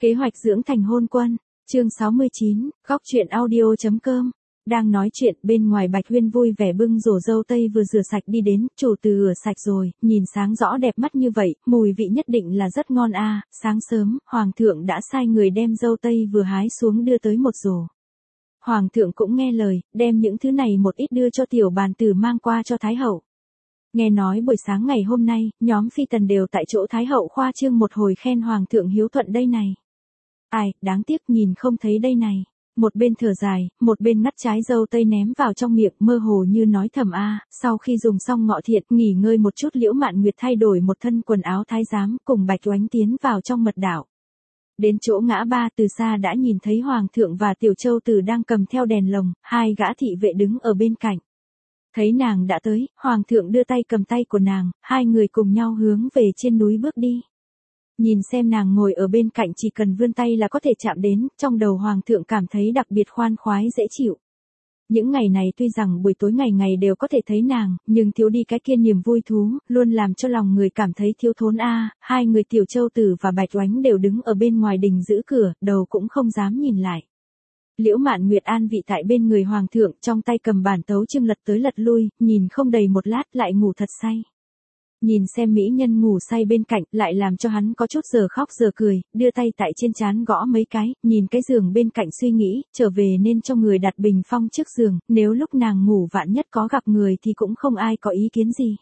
Kế hoạch dưỡng thành hôn quân, chương 69, góc chuyện audio.com. Đang nói chuyện bên ngoài Bạch Huyên vui vẻ bưng rổ dâu tây vừa rửa sạch đi đến, chủ từ rửa sạch rồi, nhìn sáng rõ đẹp mắt như vậy, mùi vị nhất định là rất ngon a. Sáng sớm, Hoàng thượng đã sai người đem dâu tây vừa hái xuống đưa tới một rổ. Hoàng thượng cũng nghe lời, đem những thứ này một ít đưa cho tiểu bàn tử mang qua cho Thái hậu. Nghe nói buổi sáng ngày hôm nay, nhóm phi tần đều tại chỗ Thái hậu khoa trương một hồi khen Hoàng thượng hiếu thuận đây này. Ai, đáng tiếc nhìn không thấy đây này. Một bên thở dài, một bên ngắt trái dâu tây ném vào trong miệng, mơ hồ như nói thầm a. Sau khi dùng xong ngọ thiện, nghỉ ngơi một chút, Liễu Mạn Nguyệt thay đổi một thân quần áo thái giám, cùng Bạch Oánh tiến vào trong mật đảo. Đến chỗ ngã ba, từ xa đã nhìn thấy Hoàng thượng và Tiểu Châu Tử đang cầm theo đèn lồng, hai gã thị vệ đứng ở bên cạnh. Thấy nàng đã tới, Hoàng thượng đưa tay cầm tay của nàng, hai người cùng nhau hướng về trên núi bước đi. Nhìn xem nàng ngồi ở bên cạnh chỉ cần vươn tay là có thể chạm đến, trong đầu Hoàng thượng cảm thấy đặc biệt khoan khoái dễ chịu. Những ngày này tuy rằng buổi tối ngày ngày đều có thể thấy nàng, nhưng thiếu đi cái kia niềm vui thú, luôn làm cho lòng người cảm thấy thiếu thốn a. Hai người Tiểu Châu Tử và Bạch Oánh đều đứng ở bên ngoài đình giữ cửa, đầu cũng không dám nhìn lại. Liễu Mạn Nguyệt an vị tại bên người Hoàng thượng, trong tay cầm bản tấu chương lật tới lật lui, nhìn không đầy một lát lại ngủ thật say. Nhìn xem mỹ nhân ngủ say bên cạnh, lại làm cho hắn có chút giờ khóc giờ cười, đưa tay tại trên trán gõ mấy cái, nhìn cái giường bên cạnh suy nghĩ, trở về nên cho người đặt bình phong trước giường, nếu lúc nàng ngủ vạn nhất có gặp người thì cũng không ai có ý kiến gì.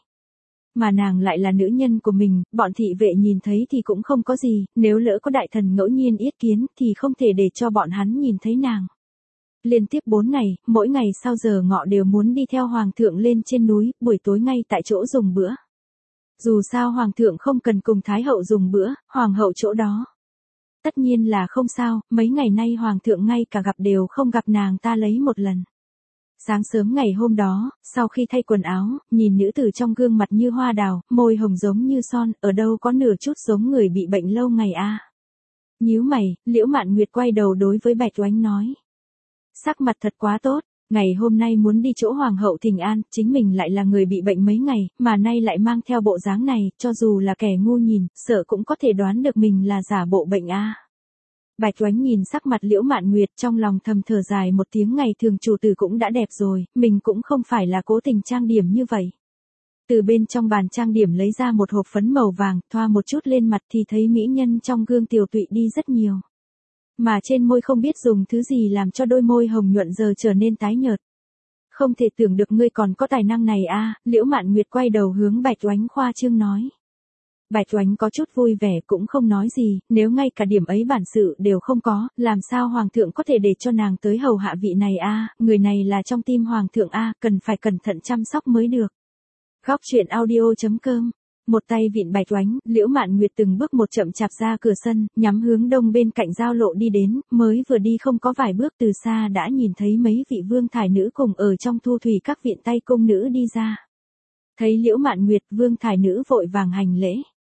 Mà nàng lại là nữ nhân của mình, bọn thị vệ nhìn thấy thì cũng không có gì, nếu lỡ có đại thần ngẫu nhiên yết kiến thì không thể để cho bọn hắn nhìn thấy nàng. Liên tiếp 4 ngày, mỗi ngày sau giờ ngọ đều muốn đi theo Hoàng thượng lên trên núi, buổi tối ngay tại chỗ dùng bữa. Dù sao Hoàng thượng không cần cùng Thái hậu dùng bữa, Hoàng hậu chỗ đó. Tất nhiên là không sao, mấy ngày nay Hoàng thượng ngay cả gặp đều không gặp nàng ta lấy một lần. Sáng sớm ngày hôm đó, sau khi thay quần áo, nhìn nữ tử trong gương mặt như hoa đào, môi hồng giống như son, ở đâu có nửa chút giống người bị bệnh lâu ngày a. Nhíu mày, Liễu Mạn Nguyệt quay đầu đối với Bạch Oánh nói. Sắc mặt thật quá tốt. Ngày hôm nay muốn đi chỗ Hoàng hậu thỉnh an, chính mình lại là người bị bệnh mấy ngày, mà nay lại mang theo bộ dáng này, cho dù là kẻ ngu nhìn, sợ cũng có thể đoán được mình là giả bộ bệnh a. Bạch Oánh nhìn sắc mặt Liễu Mạn Nguyệt trong lòng thầm thở dài một tiếng, ngày thường chủ tử cũng đã đẹp rồi, mình cũng không phải là cố tình trang điểm như vậy. Từ bên trong bàn trang điểm lấy ra một hộp phấn màu vàng, thoa một chút lên mặt thì thấy mỹ nhân trong gương tiều tụy đi rất nhiều. Mà trên môi không biết dùng thứ gì làm cho đôi môi hồng nhuận giờ trở nên tái nhợt. Không thể tưởng được ngươi còn có tài năng này a. Liễu Mạn Nguyệt quay đầu hướng Bạch Oánh khoa trương nói. Bạch Oánh có chút vui vẻ cũng không nói gì, nếu ngay cả điểm ấy bản sự đều không có, làm sao Hoàng thượng có thể để cho nàng tới hầu hạ vị này a, người này là trong tim Hoàng thượng a, cần phải cẩn thận chăm sóc mới được. Góc chuyện audio.com. Một tay vịn Bạch Oánh, Liễu Mạn Nguyệt từng bước một chậm chạp ra cửa sân, nhắm hướng đông bên cạnh giao lộ đi đến, mới vừa đi không có vài bước từ xa đã nhìn thấy mấy vị vương thải nữ cùng ở trong thu thủy các viện tay cung nữ đi ra. Thấy Liễu Mạn Nguyệt, vương thải nữ vội vàng hành lễ.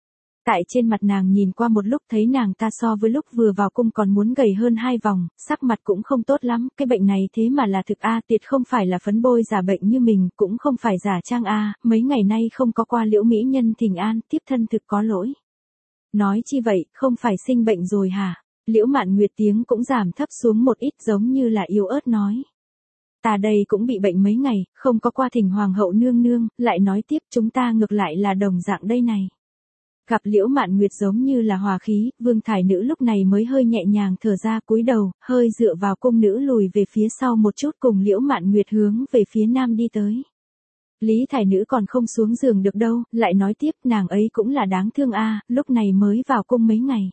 Tại trên mặt nàng nhìn qua một lúc thấy nàng ta so với lúc vừa vào cung còn muốn gầy hơn 2 vòng, sắc mặt cũng không tốt lắm, cái bệnh này thế mà là thực a, tuyệt không phải là phấn bôi giả bệnh như mình, cũng không phải giả trang a, mấy ngày nay không có qua Liễu mỹ nhân thỉnh an, tiếp thân thực có lỗi. Nói chi vậy, không phải sinh bệnh rồi hả? Liễu Mạn Nguyệt tiếng cũng giảm thấp xuống một ít giống như là yếu ớt nói. Ta đây cũng bị bệnh mấy ngày, không có qua thỉnh Hoàng hậu nương nương, lại nói tiếp chúng ta ngược lại là đồng dạng đây này. Gặp Liễu Mạn Nguyệt giống như là hòa khí, vương thải nữ lúc này mới hơi nhẹ nhàng thở ra, cúi đầu, hơi dựa vào cung nữ lùi về phía sau một chút cùng Liễu Mạn Nguyệt hướng về phía nam đi tới. Lý thải nữ còn không xuống giường được đâu, lại nói tiếp nàng ấy cũng là đáng thương a, lúc này mới vào cung mấy ngày.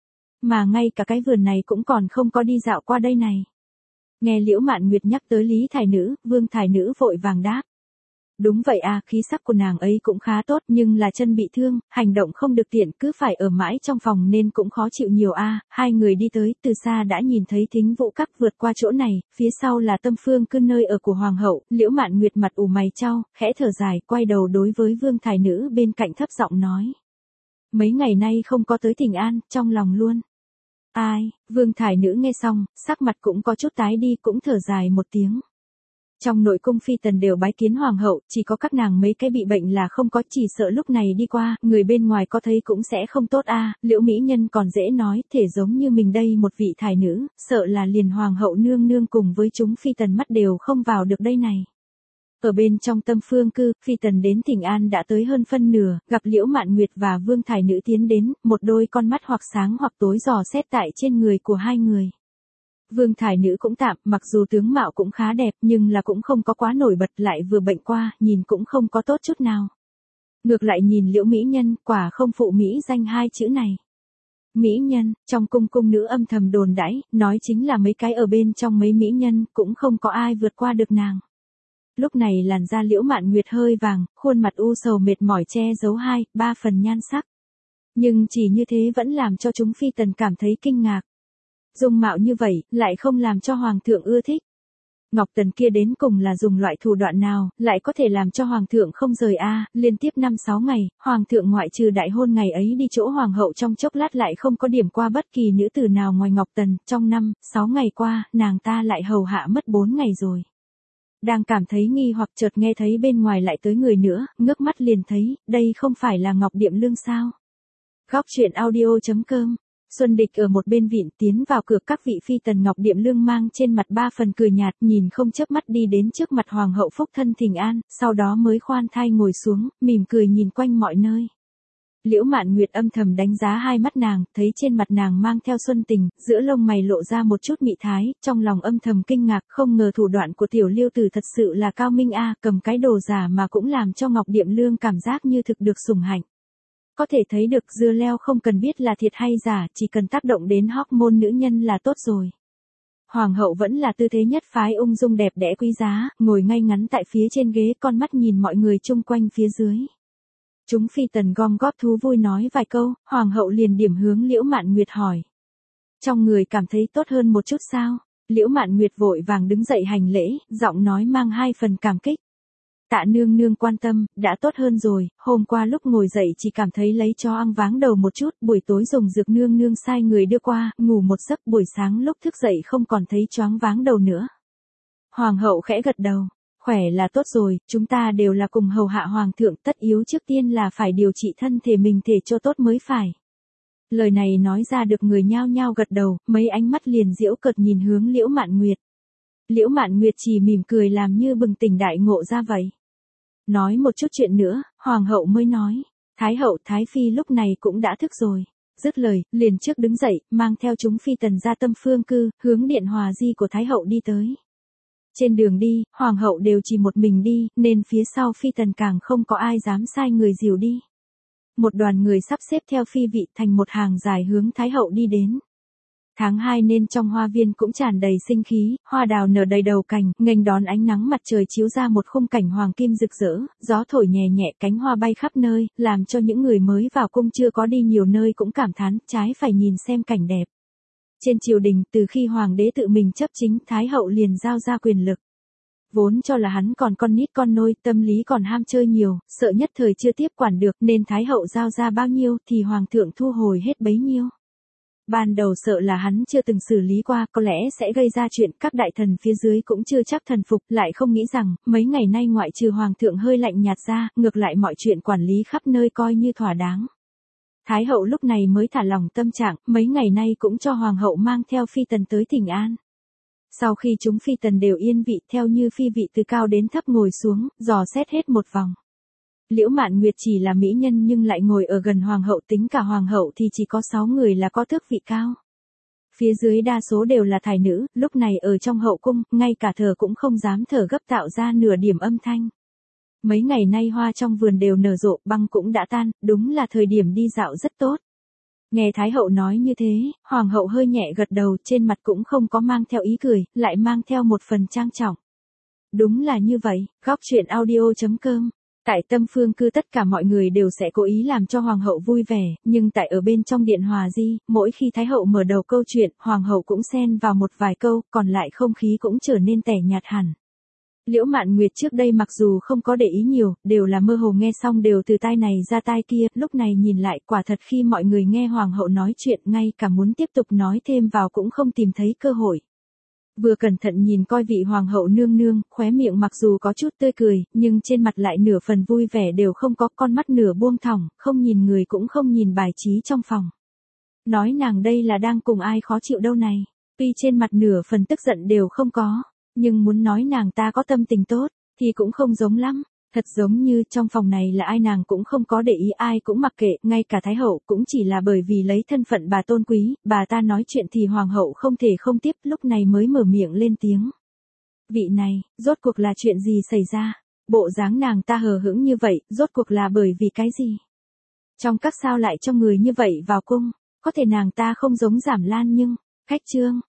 Mà ngay cả cái vườn này cũng còn không có đi dạo qua đây này. Nghe Liễu Mạn Nguyệt nhắc tới Lý thải nữ, vương thải nữ vội vàng đáp. Đúng vậy à, khí sắc của nàng ấy cũng khá tốt nhưng là chân bị thương, hành động không được tiện, cứ phải ở mãi trong phòng nên cũng khó chịu nhiều a. Hai người đi tới, từ xa đã nhìn thấy Thính Vũ Các vượt qua chỗ này, phía sau là Tâm Phương Cư nơi ở của Hoàng hậu. Liễu Mạn Nguyệt mặt ủ mày chau, khẽ thở dài, quay đầu đối với vương thải nữ bên cạnh thấp giọng nói. Mấy ngày nay không có tới thỉnh an, trong lòng luôn. Ai, vương thải nữ nghe xong, sắc mặt cũng có chút tái đi, cũng thở dài một tiếng. Trong nội cung phi tần đều bái kiến hoàng hậu, chỉ có các nàng mấy cái bị bệnh là không có, chỉ sợ lúc này đi qua, người bên ngoài có thấy cũng sẽ không tốt a. Liễu mỹ nhân còn dễ nói, thể giống như mình đây một vị thái nữ, sợ là liền hoàng hậu nương nương cùng với chúng phi tần mắt đều không vào được đây này. Ở bên trong Tâm Phương Cư, phi tần đến thỉnh an đã tới hơn phân nửa, gặp Liễu Mạn Nguyệt và Vương thái nữ tiến đến, một đôi con mắt hoặc sáng hoặc tối dò xét tại trên người của hai người. Vương thái nữ cũng tạm, mặc dù tướng mạo cũng khá đẹp nhưng là cũng không có quá nổi bật, lại vừa bệnh qua, nhìn cũng không có tốt chút nào. Ngược lại nhìn Liễu mỹ nhân, quả không phụ mỹ danh hai chữ này. Mỹ nhân, trong cung cung nữ âm thầm đồn đãi, nói chính là mấy cái ở bên trong mấy mỹ nhân, cũng không có ai vượt qua được nàng. Lúc này làn da Liễu Mạn Nguyệt hơi vàng, khuôn mặt u sầu mệt mỏi che giấu 2-3 phần nhan sắc. Nhưng chỉ như thế vẫn làm cho chúng phi tần cảm thấy kinh ngạc. Dung mạo như vậy, lại không làm cho hoàng thượng ưa thích. Ngọc Tần kia đến cùng là dùng loại thủ đoạn nào, lại có thể làm cho hoàng thượng không rời liên tiếp 5-6 ngày, hoàng thượng ngoại trừ đại hôn ngày ấy đi chỗ hoàng hậu trong chốc lát lại không có điểm qua bất kỳ nữ tử nào ngoài Ngọc Tần, trong 5-6 ngày qua, nàng ta lại hầu hạ mất 4 ngày rồi. Đang cảm thấy nghi hoặc chợt nghe thấy bên ngoài lại tới người nữa, ngước mắt liền thấy, đây không phải là Ngọc Điệm Lương sao? Góc truyện audio.com. Xuân Địch ở một bên vịn tiến vào cửa, các vị phi tần Ngọc Điệm Lương mang trên mặt 3 phần cười nhạt, nhìn không chớp mắt đi đến trước mặt hoàng hậu phúc thân thỉnh an, sau đó mới khoan thai ngồi xuống, mỉm cười nhìn quanh mọi nơi. Liễu Mạn Nguyệt âm thầm đánh giá hai mắt nàng, thấy trên mặt nàng mang theo xuân tình, giữa lông mày lộ ra một chút mị thái, trong lòng âm thầm kinh ngạc, không ngờ thủ đoạn của tiểu Liêu tử thật sự là cao minh cầm cái đồ giả mà cũng làm cho Ngọc Điệm Lương cảm giác như thực được sủng hạnh. Có thể thấy được dưa leo không cần biết là thiệt hay giả, chỉ cần tác động đến hormone nữ nhân là tốt rồi. Hoàng hậu vẫn là tư thế nhất phái ung dung đẹp đẽ quý giá, ngồi ngay ngắn tại phía trên ghế, con mắt nhìn mọi người chung quanh phía dưới. Chúng phi tần gom góp thú vui nói vài câu, hoàng hậu liền điểm hướng Liễu Mạn Nguyệt hỏi. Trong người cảm thấy tốt hơn một chút sao? Liễu Mạn Nguyệt vội vàng đứng dậy hành lễ, giọng nói mang 2 phần cảm kích. Tạ nương nương quan tâm, đã tốt hơn rồi, hôm qua lúc ngồi dậy chỉ cảm thấy lấy cho ăn váng đầu một chút, buổi tối dùng dược nương nương sai người đưa qua, ngủ một giấc, buổi sáng lúc thức dậy không còn thấy choáng váng đầu nữa. Hoàng hậu khẽ gật đầu. Khỏe là tốt rồi, chúng ta đều là cùng hầu hạ hoàng thượng, tất yếu trước tiên là phải điều trị thân thể mình thể cho tốt mới phải. Lời này nói ra được người nhao nhao gật đầu, mấy ánh mắt liền giễu cợt nhìn hướng Liễu Mạn Nguyệt. Liễu Mạn Nguyệt chỉ mỉm cười làm như bừng tỉnh đại ngộ ra vậy. Nói một chút chuyện nữa, hoàng hậu mới nói, thái hậu thái phi lúc này cũng đã thức rồi. Dứt lời, liền trước đứng dậy, mang theo chúng phi tần ra Tâm Phương Cư, hướng điện hòa di của thái hậu đi tới. Trên đường đi, hoàng hậu đều chỉ một mình đi, nên phía sau phi tần càng không có ai dám sai người dìu đi. Một đoàn người sắp xếp theo phi vị thành một hàng dài hướng thái hậu đi đến. Tháng 2 nên trong hoa viên cũng tràn đầy sinh khí, hoa đào nở đầy đầu cành, nghênh đón ánh nắng mặt trời chiếu ra một khung cảnh hoàng kim rực rỡ, gió thổi nhẹ nhẹ, cánh hoa bay khắp nơi, làm cho những người mới vào cung chưa có đi nhiều nơi cũng cảm thán, trái phải nhìn xem cảnh đẹp. Trên triều đình, từ khi hoàng đế tự mình chấp chính, thái hậu liền giao ra quyền lực. Vốn cho là hắn còn con nít con nôi, tâm lý còn ham chơi nhiều, sợ nhất thời chưa tiếp quản được, nên thái hậu giao ra bao nhiêu thì hoàng thượng thu hồi hết bấy nhiêu. Ban đầu sợ là hắn chưa từng xử lý qua, có lẽ sẽ gây ra chuyện, các đại thần phía dưới cũng chưa chắc thần phục, lại không nghĩ rằng, mấy ngày nay ngoại trừ hoàng thượng hơi lạnh nhạt ra, ngược lại mọi chuyện quản lý khắp nơi coi như thỏa đáng. Thái hậu lúc này mới thả lỏng tâm trạng, mấy ngày nay cũng cho hoàng hậu mang theo phi tần tới thỉnh an. Sau khi chúng phi tần đều yên vị, theo như phi vị từ cao đến thấp ngồi xuống, dò xét hết một vòng. Liễu Mạn Nguyệt chỉ là mỹ nhân nhưng lại ngồi ở gần hoàng hậu, tính cả hoàng hậu thì chỉ có 6 người là có tước vị cao. Phía dưới đa số đều là thái nữ, lúc này ở trong hậu cung, ngay cả thở cũng không dám thở gấp tạo ra nửa điểm âm thanh. Mấy ngày nay hoa trong vườn đều nở rộ, băng cũng đã tan, đúng là thời điểm đi dạo rất tốt. Nghe thái hậu nói như thế, hoàng hậu hơi nhẹ gật đầu, trên mặt cũng không có mang theo ý cười, lại mang theo một phần trang trọng. Đúng là như vậy, góc truyện audio.com. Tại Tâm Phương Cư tất cả mọi người đều sẽ cố ý làm cho hoàng hậu vui vẻ, nhưng tại ở bên trong điện hòa di, mỗi khi thái hậu mở đầu câu chuyện, hoàng hậu cũng xen vào một vài câu, còn lại không khí cũng trở nên tẻ nhạt hẳn. Liễu Mạn Nguyệt trước đây mặc dù không có để ý nhiều, đều là mơ hồ nghe xong đều từ tai này ra tai kia, lúc này nhìn lại quả thật khi mọi người nghe hoàng hậu nói chuyện, ngay cả muốn tiếp tục nói thêm vào cũng không tìm thấy cơ hội. Vừa cẩn thận nhìn coi vị hoàng hậu nương nương, khóe miệng mặc dù có chút tươi cười, nhưng trên mặt lại nửa phần vui vẻ đều không có, con mắt nửa buông thõng, không nhìn người cũng không nhìn bài trí trong phòng. Nói nàng đây là đang cùng ai khó chịu đâu này, tuy trên mặt nửa phần tức giận đều không có, nhưng muốn nói nàng ta có tâm tình tốt, thì cũng không giống lắm. Thật giống như trong phòng này là ai nàng cũng không có để ý, ai cũng mặc kệ, ngay cả Thái hậu cũng chỉ là bởi vì lấy thân phận bà tôn quý, bà ta nói chuyện thì hoàng hậu không thể không tiếp, lúc này mới mở miệng lên tiếng. Vị này, rốt cuộc là chuyện gì xảy ra? Bộ dáng nàng ta hờ hững như vậy, rốt cuộc là bởi vì cái gì? Trong các sao lại cho người như vậy vào cung, có thể nàng ta không giống Giảm Lan nhưng, khách trương,